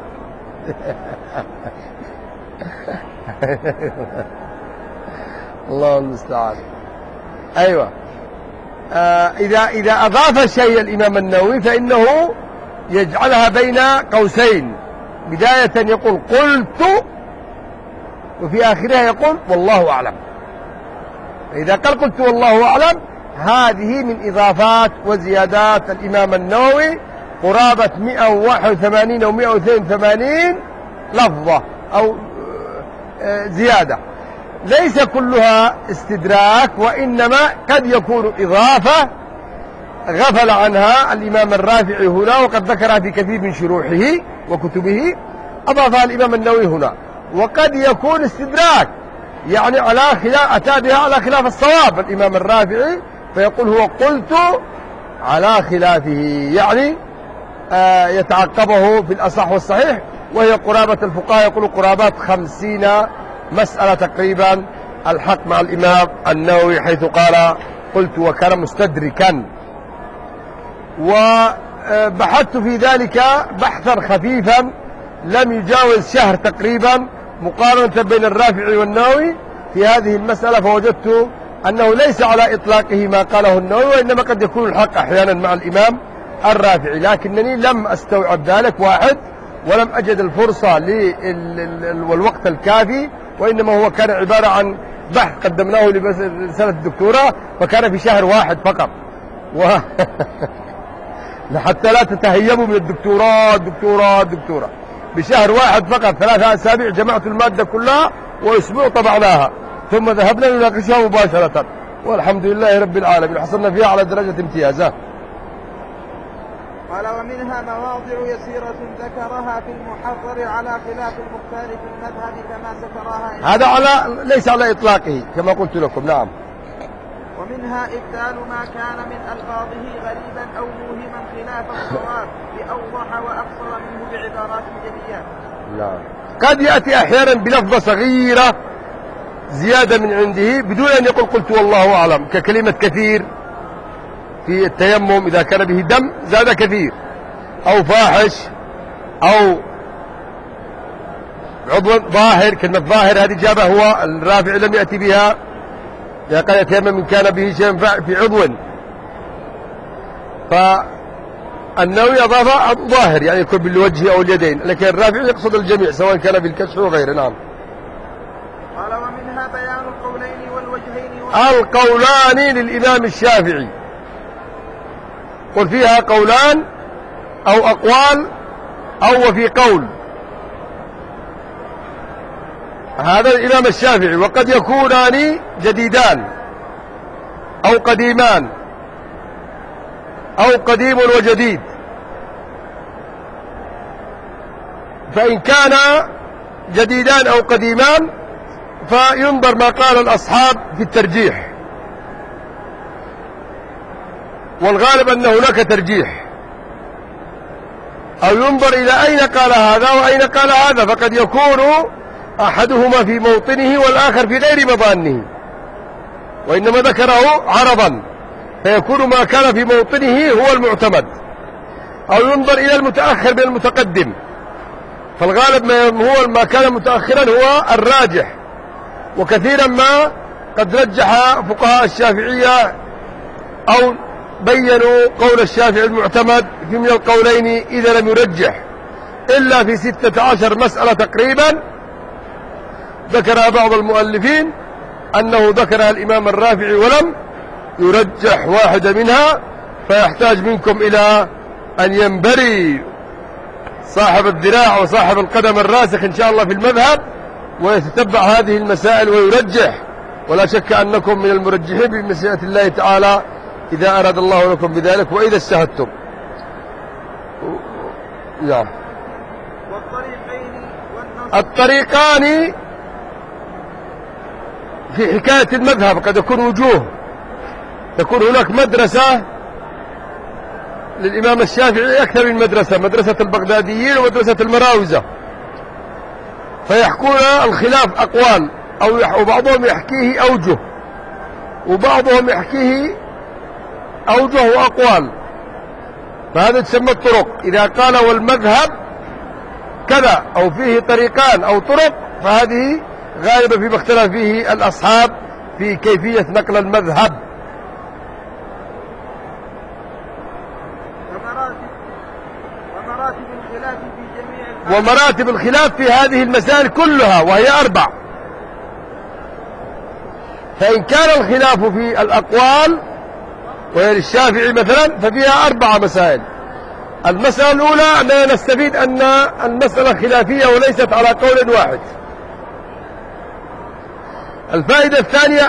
الله المستعان. أيوة، إذا أضاف شيء الإمام النووي فإنه يجعلها بين قوسين، بداية يقول قلت، وفي آخرها يقول والله أعلم. إذا قال قلت والله أعلم، هذه من إضافات وزيادات الإمام النووي، قرابة 181 أو 182 لفظة أو زيادة، ليس كلها استدراك، وإنما قد يكون إضافة غفل عنها الإمام الرافعي هنا، وقد ذكرها في كثير من شروحه وكتبه، أضافها الإمام النووي هنا. وقد يكون استدراك، يعني على خلاف، أتى بها على خلاف الصواب الإمام الرافعي، فيقول هو قلت على خلافه، يعني يتعقبه في الأصح والصحيح، وهي قرابة الفقهاء يقول قرابات 50 مسألة تقريبا الحق مع الإمام النووي، حيث قال قلت وكان مستدركا. وبحثت في ذلك بحثا خفيفا لم يجاوز شهر تقريبا مقارنة بين الرافعي والنووي في هذه المسألة، فوجدت أنه ليس على إطلاقه ما قاله النووي، وإنما قد يكون الحق أحيانا مع الإمام الرافعي، لكنني لم أستوعب ذلك، واحد، ولم أجد الفرصة والوقت الكافي وإنما هو كان عبارة عن بحث قدمناه لرسالة الدكتوراه، فكان في شهر واحد فقط حتى لا تتهيبوا من الدكتوراه. بشهر واحد فقط 3 أسابيع جمعت المادة كلها، وأسبوع طبعناها، ثم ذهبنا نناقشها مباشرة، والحمد لله رب العالمين حصلنا فيها على درجة امتياز. قال: ومنها مواضع يسيرة ذكرها في المحرر على خلاف المختار في المذهب كما ذكرها. هذا ليس على إطلاقه كما قلت لكم. نعم. ومنها إبدال ما كان من ألفاظه غريبا أو موهما خلاف الصواب بأوضح وأقصر منه بعبارات جديدة. نعم. قد يأتي أحيانا بلفظة صغيرة زيادة من عنده بدون أن يقول قلت والله أعلم، ككلمة كثير في التيمم إذا كان به دم زاد كثير، أو فاحش، أو عضو ظاهر. كلمة ظاهر هذه جابها هو الرافع لم يأتي بها، قال يتيمم إن كان به شيء في عضو، فالنووي أضاف ظاهر يعني يكون بالوجه أو اليدين، لكن الرافع يقصد الجميع سواء كان بالكشف وغيره. نعم. قال: ومنها بيان القولين والوجهين القولان للإمام الشافعي، قل فيها قولان أو أقوال أو وفي قول، هذا الإمام الشافعي، وقد يكونان جديدان أو قديمان أو قديم وجديد. فإن كان جديدان أو قديمان فينظر ما قال الأصحاب في الترجيح، والغالب أن هناك ترجيح، أو ينظر إلى أين قال هذا وأين قال هذا، فقد يكون أحدهما في موطنه والآخر في غير مظانه، وإنما ذكره عرضا، فيكون ما كان في موطنه هو المعتمد، أو ينظر إلى المتأخر من المتقدم، فالغالب ما كان متأخرا هو الراجح. وكثيرا ما قد رجح فقهاء الشافعية أو بيّنوا قول الشافعي المعتمد في من القولين إذا لم يرجح إلا في 16 مسألة تقريبا ذكرها بعض المؤلفين أنه ذكرها الإمام الرافعي ولم يرجح واحدة منها، فيحتاج منكم إلى أن ينبري صاحب الذراع وصاحب القدم الراسخ إن شاء الله في المذهب ويتتبع هذه المسائل ويرجح، ولا شك أنكم من المرجحين بمشيئة الله تعالى إذا أراد الله لكم بذلك وإذا اجتهدتم. الطريقان في حكاية المذهب قد يكون وجوه، تكون هناك مدرسة للإمام الشافعي أكثر من مدرسة البغداديين ومدرسة المراوزة، فيحكون الخلاف أقوال أو بعضهم يحكيه أوجه وبعضهم يحكيه أوجه وأقوال، فهذا تسمى الطرق. إذا قال والمذهب كذا أو فيه طريقان أو طرق فهذه غالبا فيما اختلف فيه الأصحاب في كيفية نقل المذهب. ومراتب الخلاف في هذه المسائل كلها وهي 4. فإن كان الخلاف في الأقوال وهي للشافعي مثلا ففيها 4 مسائل. المسألة الأولى أننا نستفيد أن المسألة خلافية وليست على قول واحد. الفائدة الثانية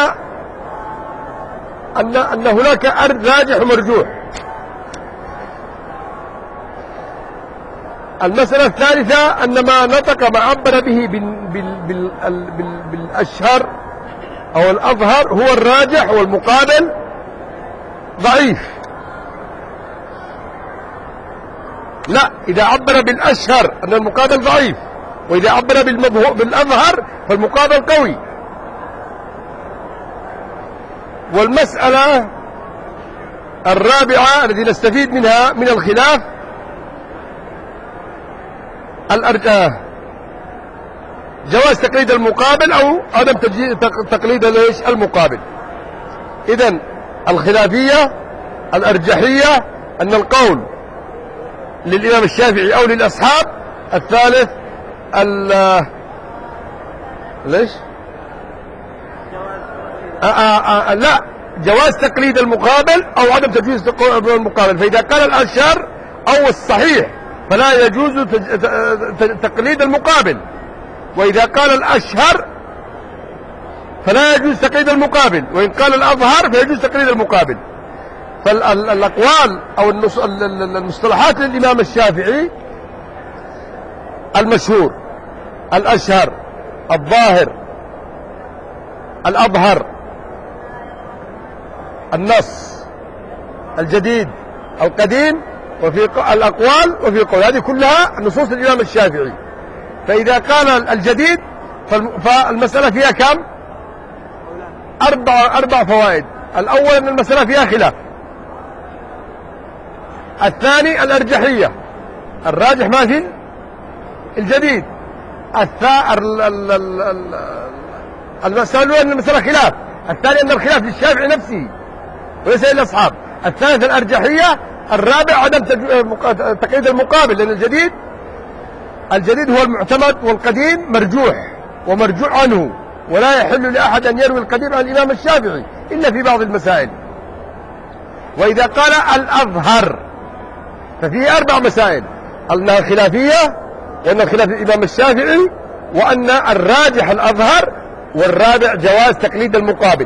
أن هناك راجح ومرجوح. المسألة الثالثة أن ما نطق ما عبر به بالأشهر أو الأظهر هو الراجح والمقابل ضعيف. لا، إذا عبر بالأشهر أن المقابل ضعيف، وإذا عبر بالأظهر فالمقابل قوي. والمسألة الرابعة التي نستفيد منها من الخلاف جواز تقليد المقابل أو عدم تقليد المقابل. إذن الخلافية الأرجحية أن القول للإمام الشافعي أو للأصحاب. الثالث ليش؟ لا، جواز تقليد المقابل أو عدم تجويز المقابل. فإذا قال الأشهر أو الصحيح فلا يجوز تقليد المقابل، وإذا قال الأشهر فلا يجوز تقليد المقابل، وإن قال الأظهر فيجوز تقليد المقابل. فالأقوال أو المصطلحات للإمام الشافعي: المشهور، الأشهر، الظاهر، الأظهر، النص، الجديد، القديم، وفي الأقوال وفي قول، هذه كلها نصوص الإمام الشافعي. فإذا قال الجديد فالمسألة فيها كم؟ أربع فوائد. الأول أن المسألة فيها خلاف، الثاني الأرجحية، الراجح ما في الجديد، المسألة الأولى أن المسألة خلاف، الثاني أن الخلاف للشافعي نفسه وليس للأصحاب، الثالث الأرجحية، الرابع عدم تقييد المقابل، لأن الجديد هو المعتمد والقديم مرجوح ومرجوع عنه، ولا يحل لأحد أن يروي القديم عن الإمام الشافعي إلا في بعض المسائل. وإذا قال الأظهر ففيه 4 مسائل: أنها خلافية، وأن خلاف الإمام الشافعي، وأن الراجح الأظهر، والرابع جواز تقليد المقابل،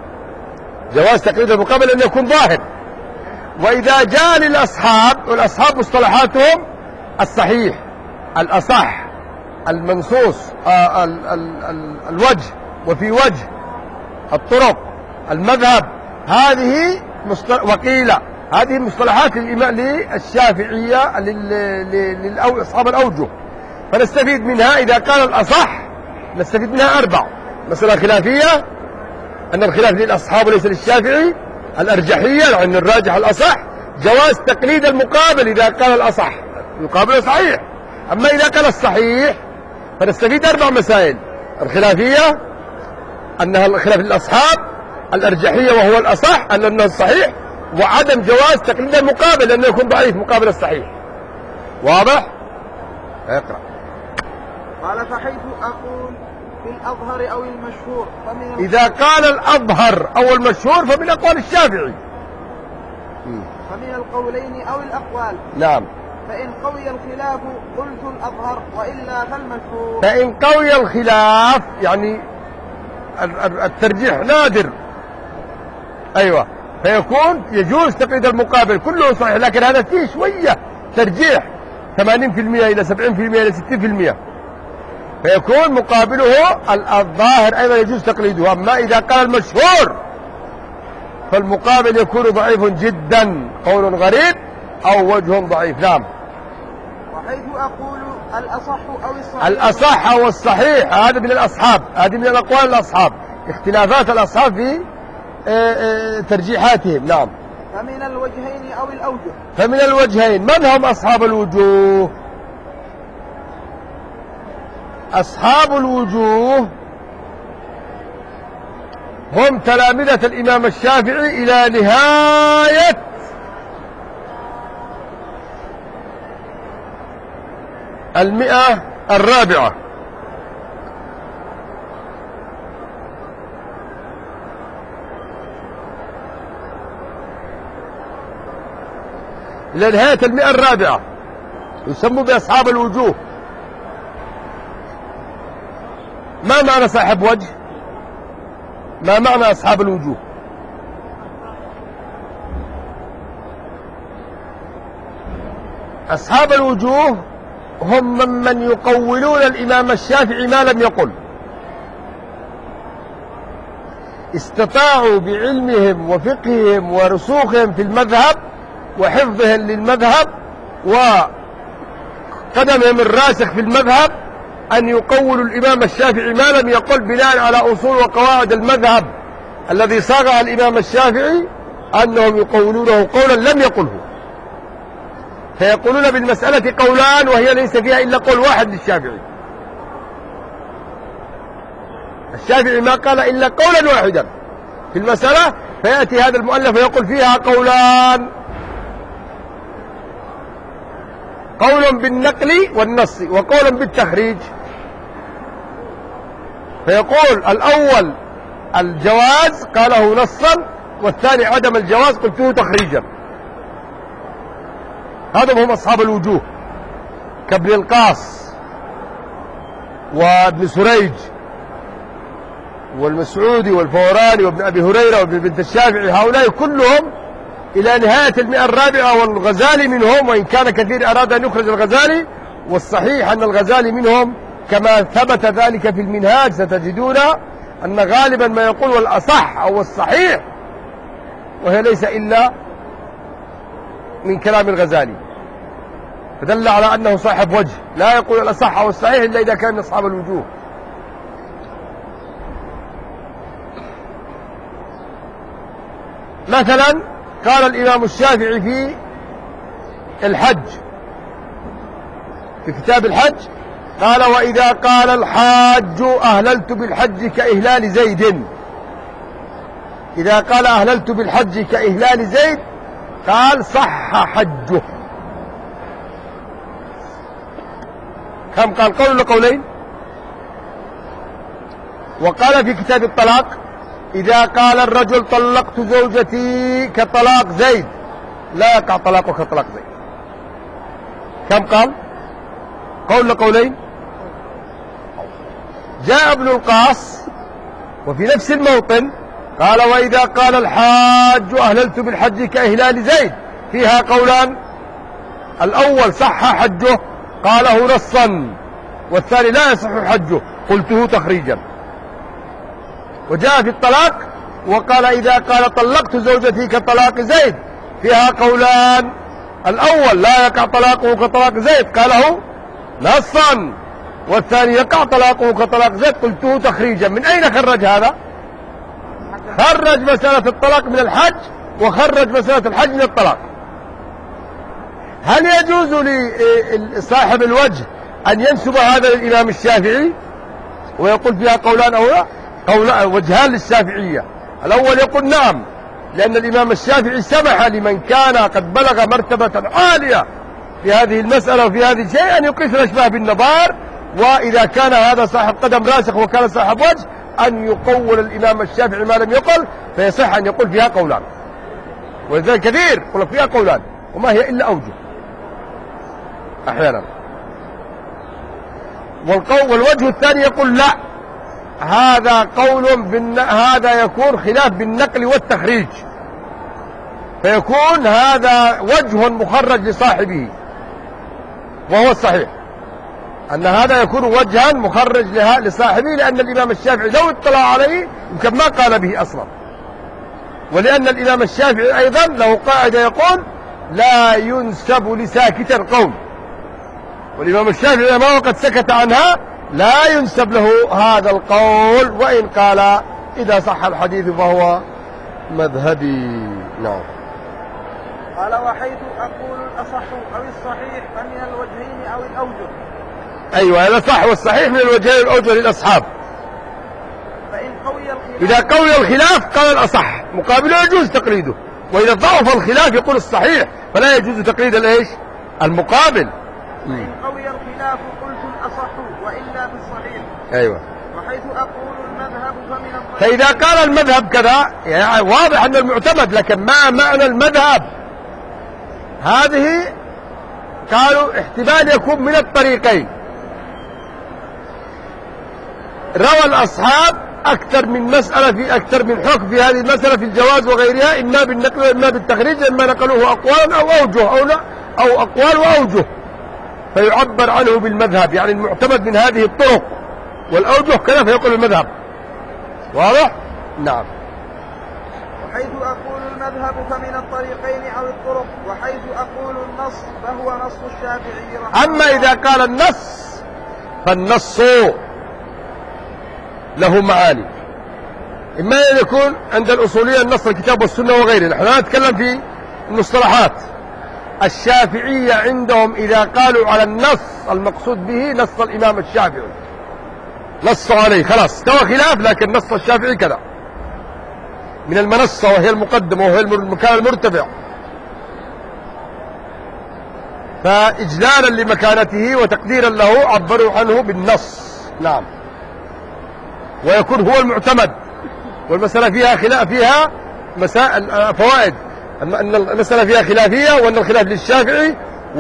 جواز تقليد المقابل أن يكون ظاهر. وإذا جاء للأصحاب، والأصحاب مصطلحاتهم: الصحيح، الأصح، المنصوص، الوجه، وفي وجه، الطرق، المذهب، هذه وقيل، هذه مصطلحات للشافعية لأصحاب الأوجه. فنستفيد منها إذا قال الأصح نستفيد منها 4: مسألة خلافية، أن الخلاف للأصحاب وليس للشافعي، الأرجحية لأن الراجح الأصح، جواز تقليد المقابل إذا قال الأصح، المقابل صحيح. أما إذا قال الصحيح فنستفيد 4 مسائل: الخلافية أنها الخلاف للأصحاب، الأرجحية وهو الأصح أنه الصحيح، وعدم جواز تقليد المقابل لأنه يكون ضعيف مقابل الصحيح. واضح؟ اقرأ. قال: فحيث أقول في الأظهر أو المشهور إذا قال الأظهر أو المشهور فمن أقوال الشافعي، فمن القولين أو الأقوال. نعم. فإن قوي الخلاف قلت الأظهر، وإلا فالمشهور. فإن قوي الخلاف يعني الترجيح نادر، أيوة، فيكون يجوز تقليد المقابل كله صحيح، لكن هذا فيه شوية ترجيح 80% إلى 70% إلى 60%، فيكون مقابله الظاهر أيضا يجوز تقليده. أما إذا قال المشهور فالمقابل يكون ضعيف جدا، قول غريب أو وجه ضعيف. نعم. وحيث أقول الأصح أو الصحيح، الأصح أو الصحيح هذا من الأصحاب، هذه من الأقوال الأصحاب، اختلافات الأصحاب في ترجيحاتهم. نعم. فمن الوجهين أو الأوجه. فمن الوجهين. من هم أصحاب الوجوه؟ أصحاب الوجوه هم تلامذة الإمام الشافعي إلى نهاية المئة الرابعة، إلى نهاية المئة الرابعة يسموا بأصحاب الوجوه. ما معنى صاحب وجه؟ ما معنى أصحاب الوجوه؟ أصحاب الوجوه هم ممن يقولون الإمام الشافعي ما لم يقل، استطاعوا بعلمهم وفقههم ورسوخهم في المذهب وحفظهم للمذهب وقدمهم الراسخ في المذهب أن يقولوا الإمام الشافعي ما لم يقل، بناء على أصول وقواعد المذهب الذي صاغها الإمام الشافعي، أنهم يقولونه قولا لم يقله، فيقولون بالمسألة قولان وهي ليس فيها إلا قول واحد للشافعي. الشافعي ما قال إلا قولا واحدا في المسألة، فيأتي هذا المؤلف ويقول فيها قولان: قول بالنقل والنص، وقول بالتخريج. فيقول الأول الجواز قاله نصا، والثاني عدم الجواز قلته تخريجا. هذا هم أصحاب الوجوه كابن القاص وابن سريج والمسعودي والفوراني وابن أبي هريرة وابن بنت الشافعي، هؤلاء كلهم إلى نهاية المئة الرابعة، والغزالي منهم، وإن كان كثير أراد أن يخرج الغزالي، والصحيح أن الغزالي منهم كما ثبت ذلك في المنهاج. ستجدون أن غالبا ما يقول والأصح أو الصحيح، وهي ليس إلا من كلام الغزالي، فدل على أنه صاحب وجه، لا يقول الأصح أو الصحيح إلا إذا كان من أصحاب الوجوه. مثلا قال الإمام الشافعي في الحج، في كتاب الحج، قال: وإذا قال الحاج أهللت بالحج كإهلال زيد. إذا قال أهللت بالحج كإهلال زيد قال صح حجه. كم قال؟ قول ولا قولين؟ وقال في كتاب الطلاق: إذا قال الرجل طلقت زوجتي كطلاق زيد لا يقع طلاقه كطلاق زيد. كم قال؟ قول لقولين؟ جاء ابن القاص وفي نفس الموطن قال: وإذا قال الحاج أهللت بالحج كإهلال زيد، فيها قولان: الأول صح حجه قاله نصا، والثاني لا يصح حجه قلته تخريجا. وجاء في الطلاق وقال: إذا قال طلقت زوجتي كطلاق زيد، فيها قولان: الأول لا يقع طلاقه كطلاق زيد قاله نصا، والثاني يقع طلاقه كطلاق زيد قلته تخريجا. من أين خرج هذا؟ خرج مسألة الطلاق من الحج، وخرج مسألة الحج من الطلاق. هل يجوز لصاحب الوجه أن ينسب هذا للإمام الشافعي ويقول فيها قولان أو لا؟ وجهان للشافعية. الأول يقول نعم، لأن الإمام الشافعي سمح لمن كان قد بلغ مرتبة عالية في هذه المسألة وفي هذه الشيء أن يقيس الأشباه بالنظار، وإذا كان هذا صاحب قدم راسخ وكان صاحب وجه أن يقول الإمام الشافعي ما لم يقل، فيصح أن يقول فيها قولان. ولذلك كثير يقول فيها قولان وما هي إلا أوجه أحيانا. والوجه الثاني يقول لا، هذا قول هذا يكون خلاف بالنقل والتخريج، فيكون هذا وجه مخرج لصاحبه، وهو الصحيح أن هذا يكون وجها مخرج لصاحبه، لأن الإمام الشافعي لو اطلع عليه يمكن ما قال به أصلا، ولأن الإمام الشافعي أيضا له قاعدة يقول: لا ينسب لساكت القول، والإمام الشافعي ما وقد سكت عنها لا ينسب له هذا القول، وإن قال إذا صح الحديث فهو مذهبي. نعم. قال: وحيث أقول الأصح أو الصحيح فمن الوجهين أو الأوجه. أيوة، هذا صح، والصحيح من الوجهين الأوجه للأصحاب. فإن قوي الخلاف، إذا قوي الخلاف قال الأصح مقابله يجوز تقليده، وإذا ضعف الخلاف يقول الصحيح، فلا يجوز تقليد الإيش؟ المقابل. فإن قوي الخلاف قلت الأصح وإلا بالصحيح. أيوة. وحيث أقول المذهب فمن الطريق. فإذا قال المذهب كذا يعني واضح أن المعتمد، لكن ما معنى المذهب؟ هذه قالوا احتمال يكون من الطريقين. روى الأصحاب أكثر من مسألة في أكثر من حكم في هذه المسألة في الجواز وغيرها، إما بالنقل وإما بالتخريج، إما نقلوه أقوال أو أوجه أو لا، أو أقوال وأوجه، فيعبر عنه بالمذهب، يعني المعتمد من هذه الطرق والأوجه كذا، فيقول المذهب. واضح؟ نعم. وحيث أقول المذهب فمن الطريقين أو الطرق، وحيث أقول النص فهو نص الشافعي رحمه الله. أما إذا قال النص فالنص له معاني، إما أن يكون عند الأصولية النص الكتاب والسنة وغيره. نحن نتكلم في المصطلحات. الشافعية عندهم إذا قالوا على النص المقصود به نص الإمام الشافعي، نص عليه خلاص، استوى خلاف، لكن نص الشافعي كذا من المنصة وهي المقدمة وهي المكان المرتفع، فإجلالا لمكانته وتقديرا له عبروا عنه بالنص. نعم. ويكون هو المعتمد. والمسألة فيها مسائل فوائد، أن المسألة فيها خلافية، وأن الخلاف للشافعي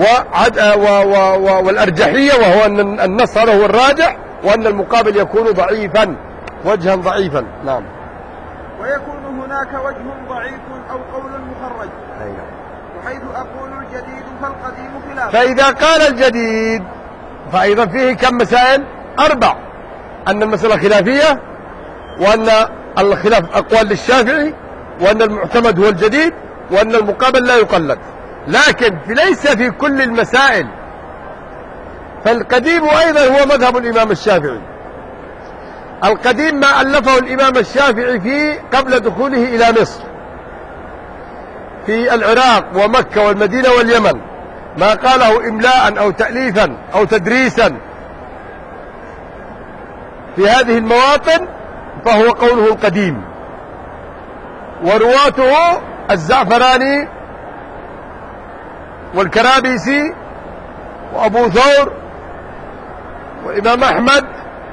والأرجحية، وهو أن النص هذا هو الراجح، وأن المقابل يكون ضعيفا، وجها ضعيفا. نعم. ويكون هناك وجه ضعيف أو قول مخرج، وحيث أقول الجديد فالقديم خلاف. فإذا قال الجديد فأيضا فيه كم مسائل؟ 4: أن المسألة خلافية، وأن الخلاف أقوال للشافعي، وأن المعتمد هو الجديد، وأن المقابل لا يقلد. لكن ليس في كل المسائل، فالقديم أيضا هو مذهب الإمام الشافعي. القديم ما ألفه الإمام الشافعي فيه قبل دخوله إلى مصر، في العراق ومكة والمدينة واليمن، ما قاله إملاء أو تأليفا أو تدريسا في هذه المواطن فهو قوله القديم. ورواته الزعفراني والكرابيسي وأبو ثور وإمام أحمد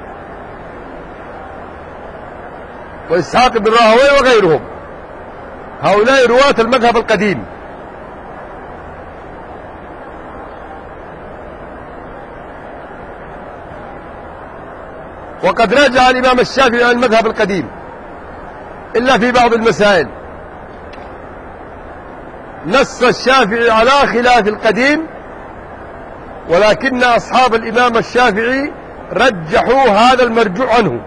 وإسحاق بن راهويه وغيرهم، هؤلاء رواة المذهب القديم. وقد راجع الإمام الشافعي عن المذهب القديم إلا في بعض المسائل. نص الشافعي على خلاف القديم، ولكن أصحاب الإمام الشافعي رجحوا هذا المرجوع عنه.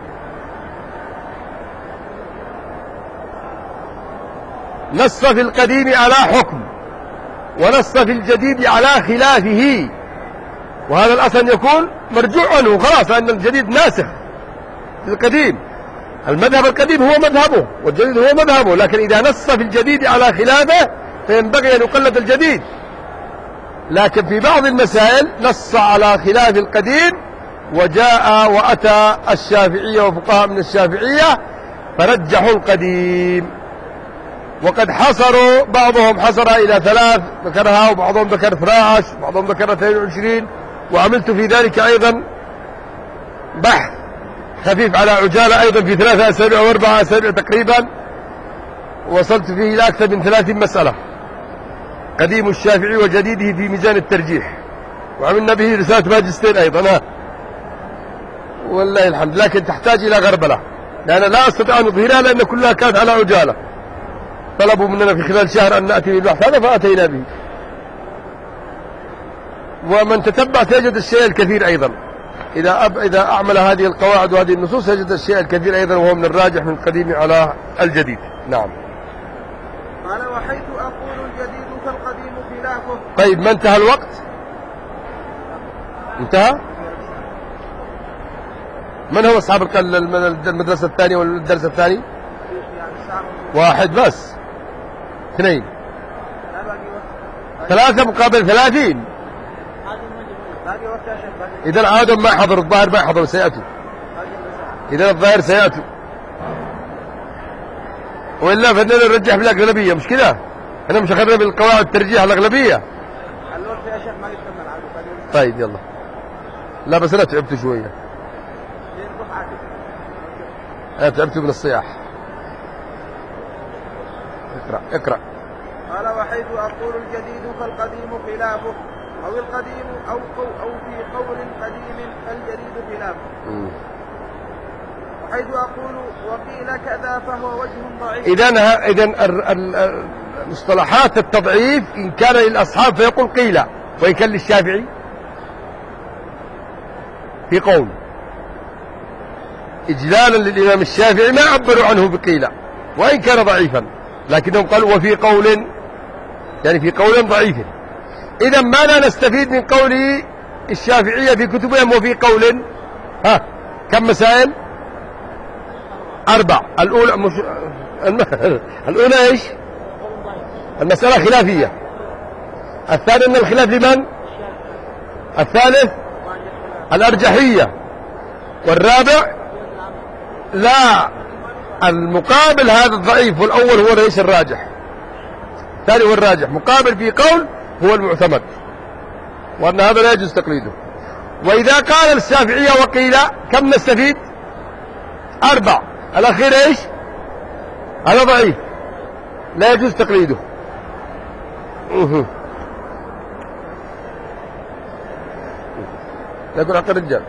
نص في القديم على حكم، ونص في الجديد على خلافه، وهذا الأصل يكون مرجوع عنه خلاص، لأن الجديد ناسخ القديم. المذهب القديم هو مذهبه والجديد هو مذهبه، لكن إذا نص في الجديد على خلافه فينبغي أن يقلد الجديد. لكن في بعض المسائل نص على خلاف القديم، وجاء وأتى الشافعية وفقهاء من الشافعية فرجحوا القديم. وقد حصروا، بعضهم حصرها إلى 3 ذكرها، وبعضهم ذكر 12، وبعضهم ذكر 22. وعملت في ذلك أيضا بحث خفيف على عجالة أيضا في 3 أسابيع و4 أسابيع تقريبا، وصلت فيه إلى أكثر من 30 مسألة. قديم الشافعي وجديده في ميزان الترجيح، وعملنا به رسالة ماجستير أيضا. والله الحمد، لكن تحتاج إلى غربلة، لأن لا أستطيع أن أظهرها لأن كلها كانت على عجالة. طلبوا مننا في خلال شهر أن نأتي بالبحث هذا فأتينا به. ومن تتبع سيجد الشيء الكثير أيضا، إذا أعمل هذه القواعد وهذه النصوص سيجد الشيء الكثير أيضا، وهو من الراجح من القديم على الجديد. نعم. قال: وحيث أقول الجديد فالقديم خلافه. طيب، ما انتهى الوقت؟ انتهى؟ من هو أصحاب المدرسة الثانية والدرس الثاني؟ 1 بس، 2 3 مقابل 30. إذا عادهم ما حضروا، الظاهر ما حضروا، سيأتوا. إذا الظاهر سيأتوا، وإلا فإننا نرجح بالأغلبية، مش كده؟ احنا مش أخذنا بالقواعد الترجيح الأغلبية. طيب يلا. لا بس أنا تعبت شوية، أنا تعبت من الصياح. اقرأ. قال: وحيث أقول الجديد فالقديم خلافه، أو القديم أو في قول قديم فالجديد خلافه. وحيث أقول وقيل كذا فهو وجه ضعيف. إذن مصطلحات التضعيف إن كان للأصحاب فيقول قيل، وإن كان للشافعي في قول إجلالا للإمام الشافعي ما عبروا عنه بقيل، وإن كان ضعيفا، لكنهم قالوا وفي قول، يعني في قول ضعيف. إذا ماذا نستفيد من قول الشافعية في كتبهم وفي قول؟ كم مسائل؟ 4. الأولى إيش؟ المسألة خلافية. الثاني أن الخلاف لمن؟ الثالث الأرجحية. والرابع لا، المقابل هذا الضعيف، والأول هو ليس الراجح، الثاني هو الراجح. مقابل في قول هو المعتمد، وأن هذا لا يجوز تقليده. وإذا قال الشافعية وقيل كم نستفيد؟ 4. الأخير إيش؟ هذا ضعيف لا يجوز تقليده. لا يقول حق الرجال.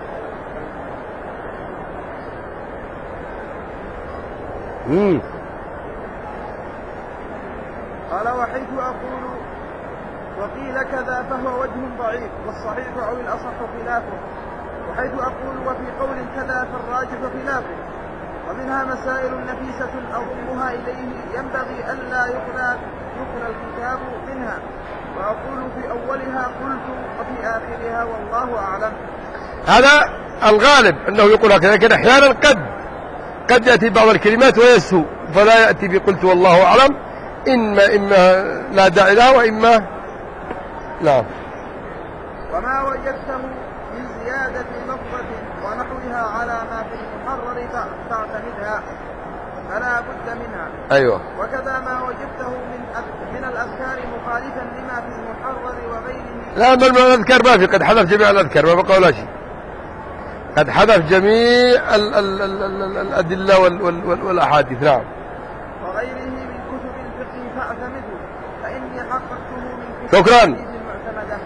قال وحيث أقول وقيل كذا فهو وجه ضعيف والصحيح أو الأصح خلافه، وحيث أقول وفي قول كذا فالراجح خلافه، ومنها مسائل نفيسة أضمها إليه ينبغي ألا يقرأ الكتاب منها، وأقول في أولها قلت وفي آخرها والله أعلم. هذا الغالب أنه يقول هكذا، لكن أحيانا قد يأتي بعض الكلمات ويسهو فلا يأتي بقلت والله أعلم، إما لا داعي له وإما لا. وما وجدته من زيادة لفظة ونحوها على ما في المحرر فاعتمدها فلا بد منها. أيوة. وكذا ما وجدته من الأذكار مخالفا لما في المحرر وغيره. لا بل من الأذكار ما في، قد حذف جميع الأذكار ما بقى ولا شيء، قد حذف جميع الأدلة والأحاديث. نعم. وغيره من كتب الفقه فاعتمده فإني حققته من كتب شكرا. المعتمدة.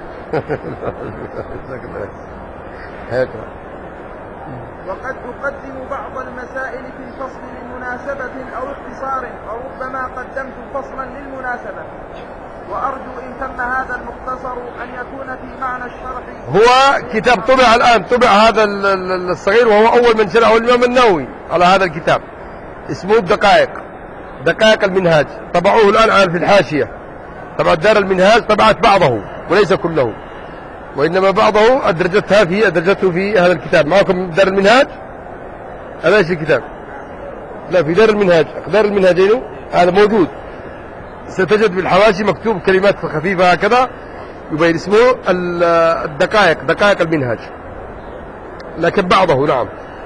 وقد أقدم بعض المسائل في الفصل لمناسبة أو اختصار، وربما قدمت فصلا للمناسبة، وأرجو إن تم هذا المختصر أن يكون في معنى الشرح. هو كتاب طبع الآن، طبع هذا الصغير وهو أول من شرحه الإمام النووي على هذا الكتاب، اسمه دقائق المنهاج، طبعوه الآن في الحاشية. طبعا دار المنهاج طبعت بعضه وليس كله، وإنما بعضه أدرجته في هذا الكتاب. معكم دار المنهاج؟ هذا ايش الكتاب؟ لا، في دار المنهاج، دار المنهاجين هذا موجود، ستجد في الحواشي مكتوب كلمات خفيفة هكذا يبين اسمه دقائق المنهاج، لكن بعضه. نعم.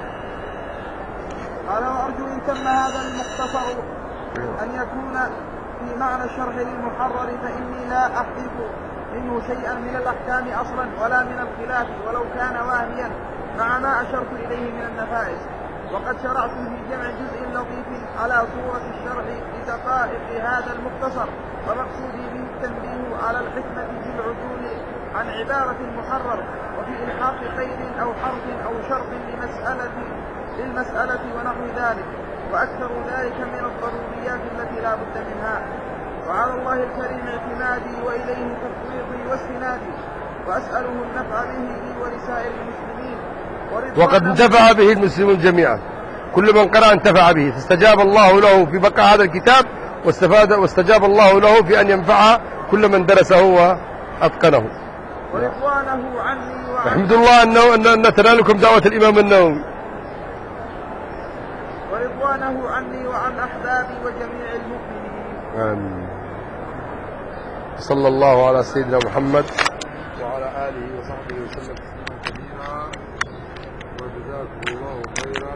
قال وأرجو إن تم هذا المختصر أن يكون في معنى الشرح للمحرر، فإني لا أحذف منه شيئا من الأحكام أصلا ولا من الخلاف ولو كان واهيا مع ما أشرت إليه من النفائس. وقد شرعت في جمع جزء لطيف على صورة الشرح لدقائق هذا المختصر، ومقصودي به التنبيه على الحكمة في العدول عن عبارة المحرر وفي إلحاق قيد أو حرف أو شرط للمسألة ونحو ذلك، وأكثر ذلك من الضروريات التي لا بد منها. وعلى الله الكريم اعتمادي وإليه تفويضي واستنادي، وأسأله النفع به لي ولسائر المسلمين. وقد انتفع به المسلمون جميعا، كل من قرأ انتفع به، فاستجاب الله له في بقاء هذا الكتاب، واستجاب الله له في أن ينفع كل من درسه وأتقنه. ورضوانه عني وعن الحمد لله أن تنالكم دعوة الإمام النووي. ورضوانه عني وعن أحبابي وجميع المؤمنين. آمين. صلى الله على سيدنا محمد وعلى آله وصحبه وسلم.